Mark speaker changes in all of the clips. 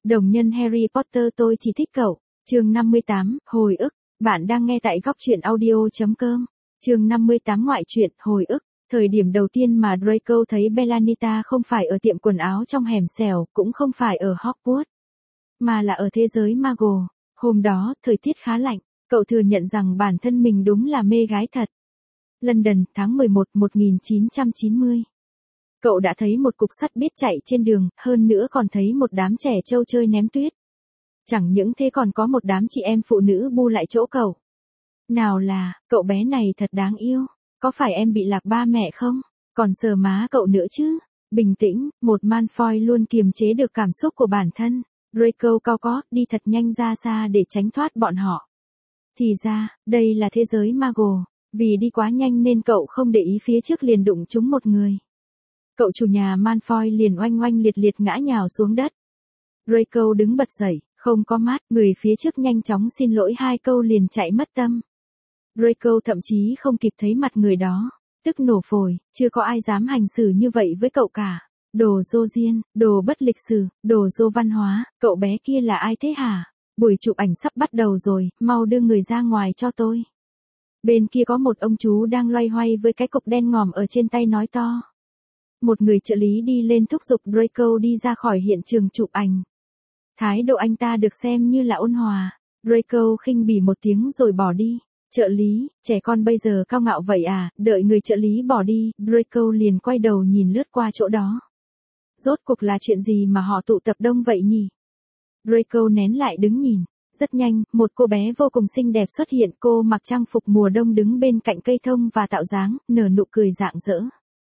Speaker 1: Đồng nhân Harry Potter tôi chỉ thích cậu. Chương 58, hồi ức. Bạn đang nghe tại góc truyện audio.com. Chương 58 ngoại truyện, hồi ức. Thời điểm đầu tiên mà Draco thấy Bellanita không phải ở tiệm quần áo trong hẻm xẻo, cũng không phải ở Hogwarts, mà là ở thế giới Muggle. Hôm đó, thời tiết khá lạnh, cậu thừa nhận rằng bản thân mình đúng là mê gái thật. London, tháng 11, 1990. Cậu đã thấy một cục sắt biết chạy trên đường, hơn nữa còn thấy một đám trẻ trâu chơi ném tuyết. Chẳng những thế còn có một đám chị em phụ nữ bu lại chỗ cậu. Nào là, cậu bé này thật đáng yêu, có phải em bị lạc ba mẹ không? Còn sờ má cậu nữa chứ? Bình tĩnh, một Malfoy luôn kiềm chế được cảm xúc của bản thân. Draco cao có, đi thật nhanh ra xa để tránh thoát bọn họ. Thì ra, đây là thế giới Muggle, vì đi quá nhanh nên cậu không để ý phía trước liền đụng trúng một người. Cậu chủ nhà Malfoy liền oanh oanh liệt liệt ngã nhào xuống đất. Draco đứng bật dậy, không có mắt, người phía trước nhanh chóng xin lỗi hai câu liền chạy mất tâm. Draco thậm chí không kịp thấy mặt người đó, tức nổ phổi, chưa có ai dám hành xử như vậy với cậu cả. Đồ dô diên, đồ bất lịch sử, đồ dô văn hóa, cậu bé kia là ai thế hả? Buổi chụp ảnh sắp bắt đầu rồi, mau đưa người ra ngoài cho tôi. Bên kia có một ông chú đang loay hoay với cái cục đen ngòm ở trên tay nói to. Một người trợ lý đi lên thúc giục Draco đi ra khỏi hiện trường chụp ảnh. Thái độ anh ta được xem như là ôn hòa. Draco khinh bỉ một tiếng rồi bỏ đi. Trợ lý, trẻ con bây giờ cao ngạo vậy à? Đợi người trợ lý bỏ đi, Draco liền quay đầu nhìn lướt qua chỗ đó. Rốt cuộc là chuyện gì mà họ tụ tập đông vậy nhỉ? Draco nén lại đứng nhìn. Rất nhanh, một cô bé vô cùng xinh đẹp xuất hiện. Cô mặc trang phục mùa đông đứng bên cạnh cây thông và tạo dáng, nở nụ cười rạng rỡ.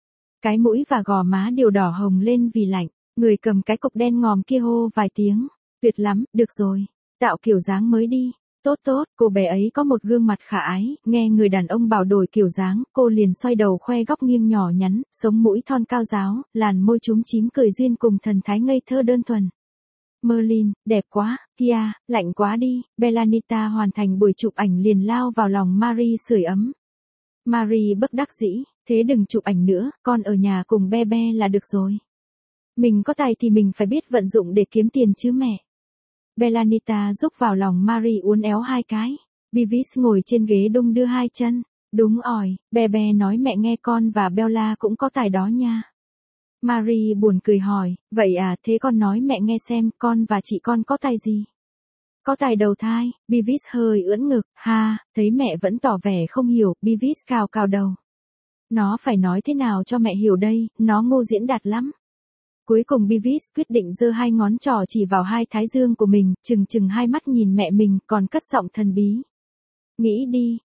Speaker 1: Cái mũi và gò má đều đỏ hồng lên vì lạnh. Người cầm cái cục đen ngòm kia hô vài tiếng. Tuyệt lắm, được rồi. Tạo kiểu dáng mới đi. Tốt tốt, cô bé ấy có một gương mặt khả ái, nghe người đàn ông bảo đổi kiểu dáng, cô liền xoay đầu khoe góc nghiêng nhỏ nhắn, sống mũi thon cao ráo, làn môi chúm chím cười duyên cùng thần thái ngây thơ đơn thuần. Merlin, đẹp quá, kia, lạnh quá đi. Bellanita hoàn thành buổi chụp ảnh liền lao vào lòng Marie sưởi ấm. Marie bất đắc dĩ, thế đừng chụp ảnh nữa, con ở nhà cùng Be Be là được rồi. Mình có tài thì mình phải biết vận dụng để kiếm tiền chứ mẹ. Bellanita rúc vào lòng Marie uốn éo hai cái. Beavis ngồi trên ghế đung đưa hai chân. Đúng ỏi, Be Be nói mẹ nghe con và Bella cũng có tài đó nha. Marie buồn cười hỏi, vậy à, thế con nói mẹ nghe xem, con và chị con có tài gì? Có tài đầu thai. Beavis hơi ưỡn ngực, ha, thấy mẹ vẫn tỏ vẻ không hiểu, Beavis cào cào đầu. Nó phải nói thế nào cho mẹ hiểu đây, nó ngu diễn đạt lắm. Cuối cùng Beavis quyết định giơ hai ngón trỏ chỉ vào hai thái dương của mình, chừng hai mắt nhìn mẹ mình, còn cất giọng thần bí. Nghĩ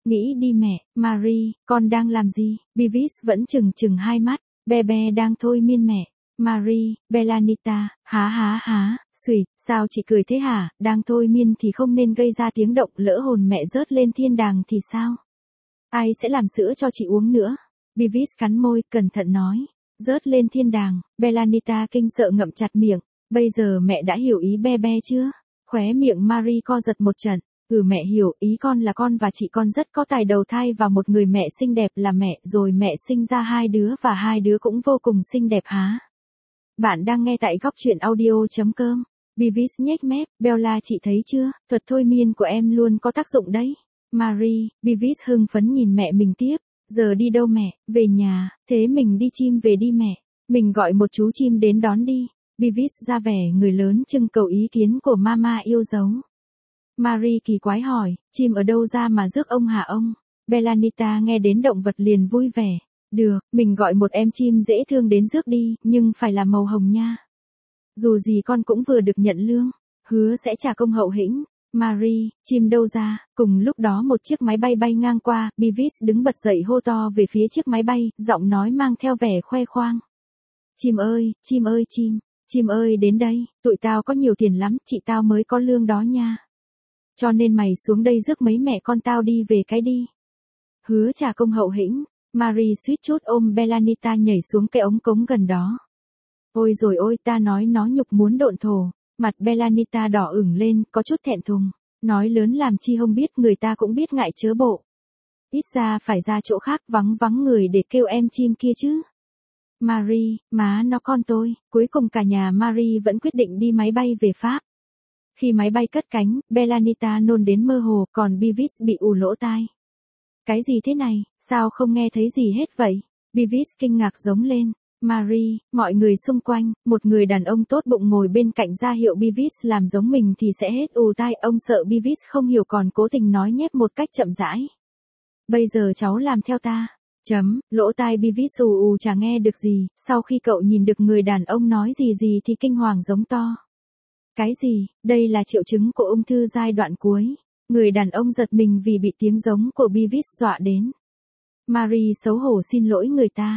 Speaker 1: đi mẹ. Marie, con đang làm gì? Beavis vẫn chừng hai mắt. Be Be đang thôi miên mẹ. Marie, Bellanita, há, xùi, sao chị cười thế hả? Đang thôi miên thì không nên gây ra tiếng động, lỡ hồn mẹ rớt lên thiên đàng thì sao? Ai sẽ làm sữa cho chị uống nữa? Beavis cắn môi, cẩn thận nói. Rớt lên thiên đàng. Bellanita kinh sợ ngậm chặt miệng. Bây giờ mẹ đã hiểu ý Be Be chưa? Khóe miệng Marie co giật một trận. Mẹ hiểu, ý con là con và chị con rất có tài đầu thai và một người mẹ xinh đẹp là mẹ, rồi mẹ sinh ra hai đứa và hai đứa cũng vô cùng xinh đẹp hả? Bạn đang nghe tại góc truyện audio.com. Beavis nhếch mép, Bella chị thấy chưa, thuật thôi miên của em luôn có tác dụng đấy. Marie, Beavis hưng phấn nhìn mẹ mình tiếp. Giờ đi đâu mẹ? Về nhà. Thế mình đi chim về đi mẹ. Mình gọi một chú chim đến đón đi. Beavis ra vẻ người lớn trưng cầu ý kiến của mama yêu dấu. Marie kỳ quái hỏi, chim ở đâu ra mà rước ông hả ông? Bellanita nghe đến động vật liền vui vẻ. Được, mình gọi một em chim dễ thương đến rước đi, nhưng phải là màu hồng nha. Dù gì con cũng vừa được nhận lương. Hứa sẽ trả công hậu hĩnh. Marie, chim đâu ra? Cùng lúc đó một chiếc máy bay bay ngang qua, Beavis đứng bật dậy hô to về phía chiếc máy bay, giọng nói mang theo vẻ khoe khoang. Chim ơi, chim ơi đến đây, tụi tao có nhiều tiền lắm, chị tao mới có lương đó nha. Cho nên mày xuống đây rước mấy mẹ con tao đi về cái đi. Hứa trả công hậu hĩnh. Marie suýt chút ôm Bellanita nhảy xuống cái ống cống gần đó. Ôi rồi ôi, ta nói nó nhục muốn độn thổ. Mặt Bellanita đỏ ửng lên, có chút thẹn thùng. Nói lớn làm chi không biết, người ta cũng biết ngại chớ bộ. Ít ra phải ra chỗ khác vắng người để kêu em chim kia chứ. Marie, má nó con tôi. Cuối cùng cả nhà Marie vẫn quyết định đi máy bay về Pháp. Khi máy bay cất cánh, Bellanita nôn đến mơ hồ, còn Beavis bị ù lỗ tai. Cái gì thế này, sao không nghe thấy gì hết vậy? Beavis kinh ngạc giống lên. Marie, mọi người xung quanh, một người đàn ông tốt bụng ngồi bên cạnh ra hiệu Beavis làm giống mình thì sẽ hết ù tai. Ông sợ Beavis không hiểu còn cố tình nói nhép một cách chậm rãi. Bây giờ cháu làm theo ta. Lỗ tai Beavis ù ù chả nghe được gì, sau khi cậu nhìn được người đàn ông nói gì thì kinh hoàng giống to. Cái gì, đây là triệu chứng của ung thư giai đoạn cuối. Người đàn ông giật mình vì bị tiếng giống của Beavis dọa đến. Marie xấu hổ xin lỗi người ta.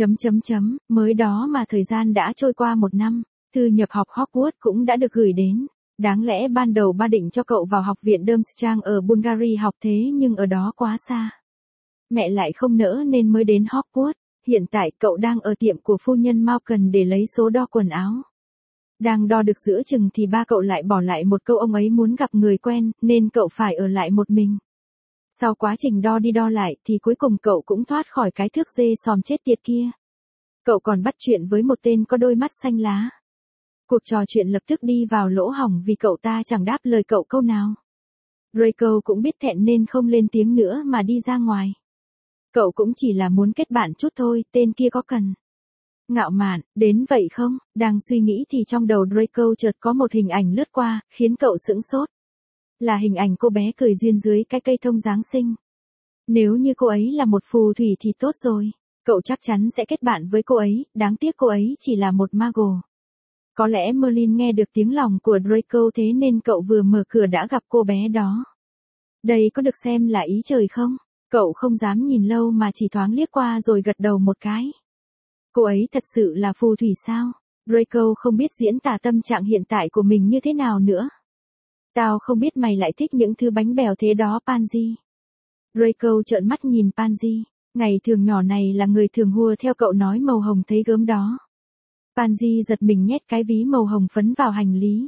Speaker 1: Mới đó mà thời gian đã trôi qua 1 năm, thư nhập học Hogwarts cũng đã được gửi đến. Đáng lẽ ban đầu ba định cho cậu vào học viện Durmstrang ở Bulgaria học thế nhưng ở đó quá xa. Mẹ lại không nỡ nên mới đến Hogwarts. Hiện tại cậu đang ở tiệm của phu nhân Malcolm để lấy số đo quần áo. Đang đo được giữa chừng thì ba cậu lại bỏ lại một câu ông ấy muốn gặp người quen, nên cậu phải ở lại một mình. Sau quá trình đo đi đo lại thì cuối cùng cậu cũng thoát khỏi cái thước dê xòm chết tiệt kia. Cậu còn bắt chuyện với một tên có đôi mắt xanh lá. Cuộc trò chuyện lập tức đi vào lỗ hổng vì cậu ta chẳng đáp lời cậu câu nào. Draco cũng biết thẹn nên không lên tiếng nữa mà đi ra ngoài. Cậu cũng chỉ là muốn kết bạn chút thôi, tên kia có cần. Ngạo mạn, đến vậy không? Đang suy nghĩ thì trong đầu Draco chợt có một hình ảnh lướt qua, khiến cậu sững sốt. Là hình ảnh cô bé cười duyên dưới cái cây thông Giáng sinh. Nếu như cô ấy là một phù thủy thì tốt rồi. Cậu chắc chắn sẽ kết bạn với cô ấy, đáng tiếc cô ấy chỉ là một Muggle. Có lẽ Merlin nghe được tiếng lòng của Draco thế nên cậu vừa mở cửa đã gặp cô bé đó. Đây có được xem là ý trời không? Cậu không dám nhìn lâu mà chỉ thoáng liếc qua rồi gật đầu một cái. Cô ấy thật sự là phù thủy sao? Draco không biết diễn tả tâm trạng hiện tại của mình như thế nào nữa. Tao không biết mày lại thích những thứ bánh bèo thế đó Pansy. Draco trợn mắt nhìn Pansy. Ngày thường nhỏ này là người thường hùa theo cậu nói màu hồng thấy gớm đó. Pansy giật mình nhét cái ví màu hồng phấn vào hành lý.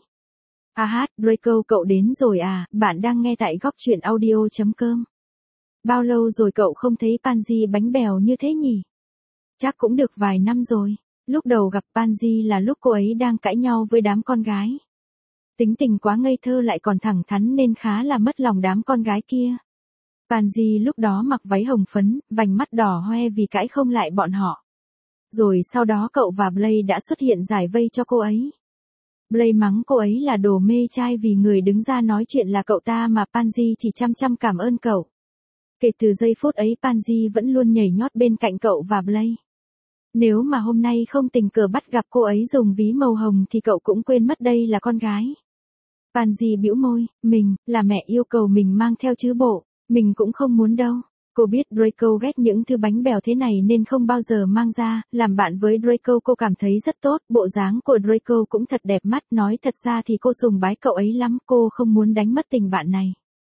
Speaker 1: Draco cậu đến rồi à, bạn đang nghe tại góc truyện audio.com. Bao lâu rồi cậu không thấy Pansy bánh bèo như thế nhỉ? Chắc cũng được vài năm rồi. Lúc đầu gặp Pansy là lúc cô ấy đang cãi nhau với đám con gái. Tính tình quá ngây thơ lại còn thẳng thắn nên khá là mất lòng đám con gái kia. Pansy lúc đó mặc váy hồng phấn, vành mắt đỏ hoe vì cãi không lại bọn họ. Rồi sau đó cậu và Blaze đã xuất hiện giải vây cho cô ấy. Blaze mắng cô ấy là đồ mê trai vì người đứng ra nói chuyện là cậu ta mà Pansy chỉ chăm cảm ơn cậu. Kể từ giây phút ấy Pansy vẫn luôn nhảy nhót bên cạnh cậu và Blaze. Nếu mà hôm nay không tình cờ bắt gặp cô ấy dùng ví màu hồng thì cậu cũng quên mất đây là con gái. Pansy bĩu môi, là mẹ yêu cầu mình mang theo chứ bộ, mình cũng không muốn đâu. Cô biết Draco ghét những thứ bánh bèo thế này nên không bao giờ mang ra, làm bạn với Draco cô cảm thấy rất tốt, bộ dáng của Draco cũng thật đẹp mắt, nói thật ra thì cô sùng bái cậu ấy lắm, cô không muốn đánh mất tình bạn này.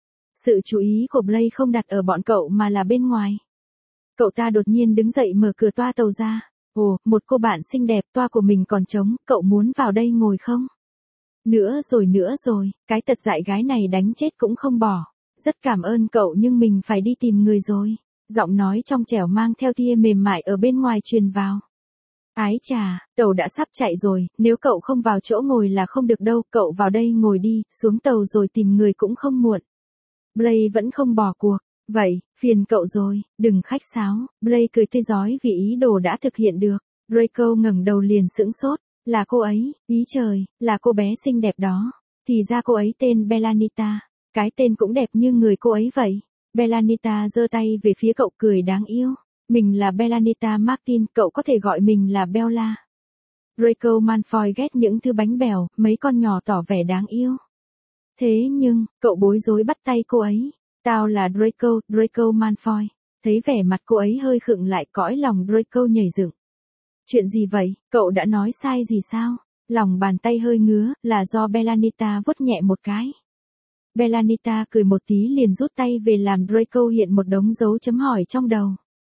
Speaker 1: Sự chú ý của Blaze không đặt ở bọn cậu mà là bên ngoài. Cậu ta đột nhiên đứng dậy mở cửa toa tàu ra. Ồ, một cô bạn xinh đẹp, toa của mình còn trống, cậu muốn vào đây ngồi không? Nữa rồi, cái tật dại gái này đánh chết cũng không bỏ. Rất cảm ơn cậu nhưng mình phải đi tìm người rồi. Giọng nói trong trẻo mang theo tia mềm mại ở bên ngoài truyền vào. Ái chà, tàu đã sắp chạy rồi, nếu cậu không vào chỗ ngồi là không được đâu, cậu vào đây ngồi đi, xuống tàu rồi tìm người cũng không muộn. Blaze vẫn không bỏ cuộc. Vậy, phiền cậu rồi, đừng khách sáo. Blaze cười tươi rói vì ý đồ đã thực hiện được. Draco ngẩng đầu liền sững sốt. Là cô ấy, ý trời, là cô bé xinh đẹp đó. Thì ra cô ấy tên Bellanita. Cái tên cũng đẹp như người cô ấy vậy. Bellanita giơ tay về phía cậu cười đáng yêu. Mình là Bellanita Martin, cậu có thể gọi mình là Bella. Draco Malfoy ghét những thứ bánh bèo, mấy con nhỏ tỏ vẻ đáng yêu. Thế nhưng, cậu bối rối bắt tay cô ấy. Tao là Draco Malfoy. Thấy vẻ mặt cô ấy hơi khựng lại, cõi lòng Draco nhảy dựng. Chuyện gì vậy, cậu đã nói sai gì sao? Lòng bàn tay hơi ngứa, là do Bellanita vuốt nhẹ một cái. Bellanita cười một tí liền rút tay về làm Draco hiện một đống dấu chấm hỏi trong đầu.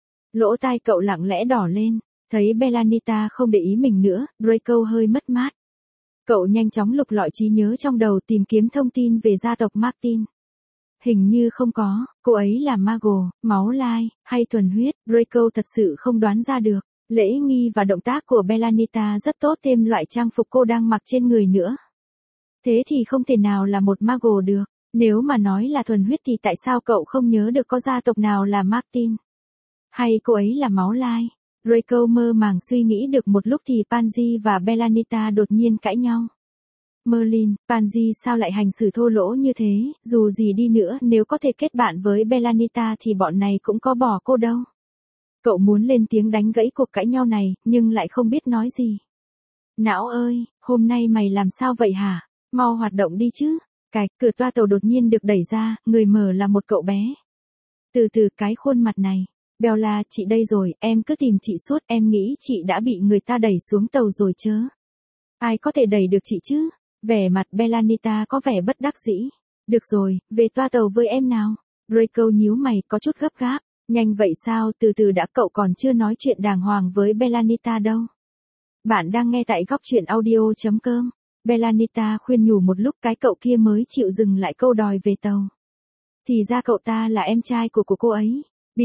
Speaker 1: Lỗ tai cậu lặng lẽ đỏ lên, thấy Bellanita không để ý mình nữa, Draco hơi mất mát. Cậu nhanh chóng lục lọi trí nhớ trong đầu tìm kiếm thông tin về gia tộc Martin. Hình như không có, cô ấy là Muggle, máu lai, hay thuần huyết, Draco thật sự không đoán ra được. Lễ nghi và động tác của Bellanita rất tốt thêm loại trang phục cô đang mặc trên người nữa. Thế thì không thể nào là một Muggle được. Nếu mà nói là thuần huyết thì tại sao cậu không nhớ được có gia tộc nào là Martin? Hay cô ấy là máu lai? Draco mơ màng suy nghĩ được một lúc thì Pansy và Bellanita đột nhiên cãi nhau. Merlin, Pansy sao lại hành xử thô lỗ như thế, dù gì đi nữa nếu có thể kết bạn với Bellanita thì bọn này cũng có bỏ cô đâu. Cậu muốn lên tiếng đánh gãy cuộc cãi nhau này, nhưng lại không biết nói gì. Não ơi, hôm nay mày làm sao vậy hả? Mau hoạt động đi chứ. Cạch, cửa toa tàu đột nhiên được đẩy ra, người mở là một cậu bé. Từ từ cái khuôn mặt này. Bella, chị đây rồi, em cứ tìm chị suốt, em nghĩ chị đã bị người ta đẩy xuống tàu rồi chớ. Ai có thể đẩy được chị chứ? Vẻ mặt Bellanita có vẻ bất đắc dĩ. Được rồi, về toa tàu với em nào. Draco nhíu mày có chút gấp gáp. Nhanh vậy sao, từ từ đã, cậu còn chưa nói chuyện đàng hoàng với Bellanita đâu. Bạn đang nghe tại góc truyện audio.com. Bellanita khuyên nhủ một lúc cái cậu kia mới chịu dừng lại câu đòi về tàu. Thì ra cậu ta là em trai của cô ấy.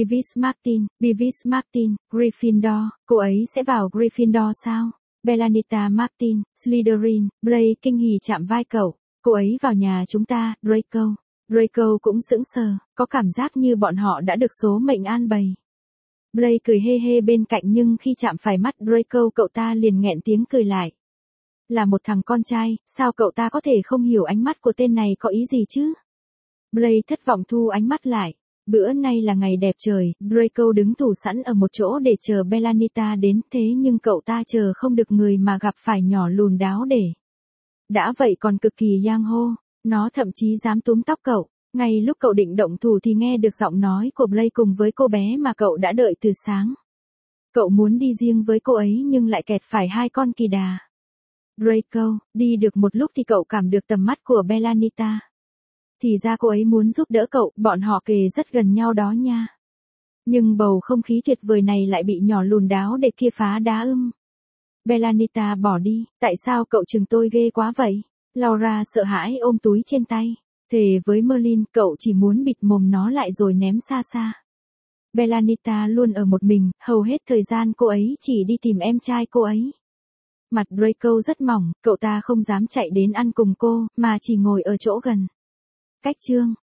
Speaker 1: Beavis Martin, Gryffindor, cô ấy sẽ vào Gryffindor sao? Bellanita Martin, Slytherin, Blake kinh hỉ chạm vai cậu. Cô ấy vào nhà chúng ta, Draco. Draco cũng sững sờ, có cảm giác như bọn họ đã được số mệnh an bày. Blake cười hê hê bên cạnh nhưng khi chạm phải mắt Draco cậu ta liền nghẹn tiếng cười lại. Là một thằng con trai, sao cậu ta có thể không hiểu ánh mắt của tên này có ý gì chứ? Blake thất vọng thu ánh mắt lại. Bữa nay là ngày đẹp trời, Draco đứng thủ sẵn ở một chỗ để chờ Bellanita đến, thế nhưng cậu ta chờ không được người mà gặp phải nhỏ lùn đáo để. Đã vậy còn cực kỳ giang hô, nó thậm chí dám túm tóc cậu. Ngay lúc cậu định động thủ thì nghe được giọng nói của Blake cùng với cô bé mà cậu đã đợi từ sáng. Cậu muốn đi riêng với cô ấy nhưng lại kẹt phải hai con kỳ đà. Draco, đi được một lúc thì cậu cảm được tầm mắt của Bellanita. Thì ra cô ấy muốn giúp đỡ cậu, bọn họ kề rất gần nhau đó nha. Nhưng bầu không khí tuyệt vời này lại bị nhỏ lùn đáo để kia phá đá Bellanita bỏ đi, tại sao cậu chừng tôi ghê quá vậy? Laura sợ hãi ôm túi trên tay. Thề với Merlin, cậu chỉ muốn bịt mồm nó lại rồi ném xa xa. Bellanita luôn ở một mình, hầu hết thời gian cô ấy chỉ đi tìm em trai cô ấy. Mặt Draco rất mỏng, cậu ta không dám chạy đến ăn cùng cô, mà chỉ ngồi ở chỗ gần. Cách chương